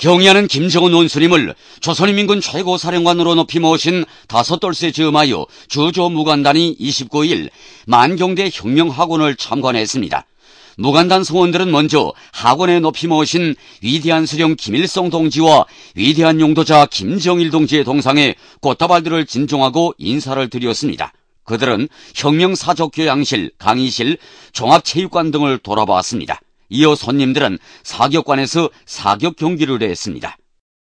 경의하는 김정은 원수님을 조선인민군 최고사령관으로 높이 모신 다섯돌쇠 즈음하여 주조 무관단이 29일 만경대 혁명학원을 참관했습니다. 무관단 성원들은 먼저 학원에 높이 모신 위대한 수령 김일성 동지와 위대한 용도자 김정일 동지의 동상에 꽃다발들을 진종하고 인사를 드렸습니다. 그들은 혁명사적교양실, 강의실, 종합체육관 등을 돌아보았습니다. 이어 손님들은 사격관에서 사격 경기를 했습니다.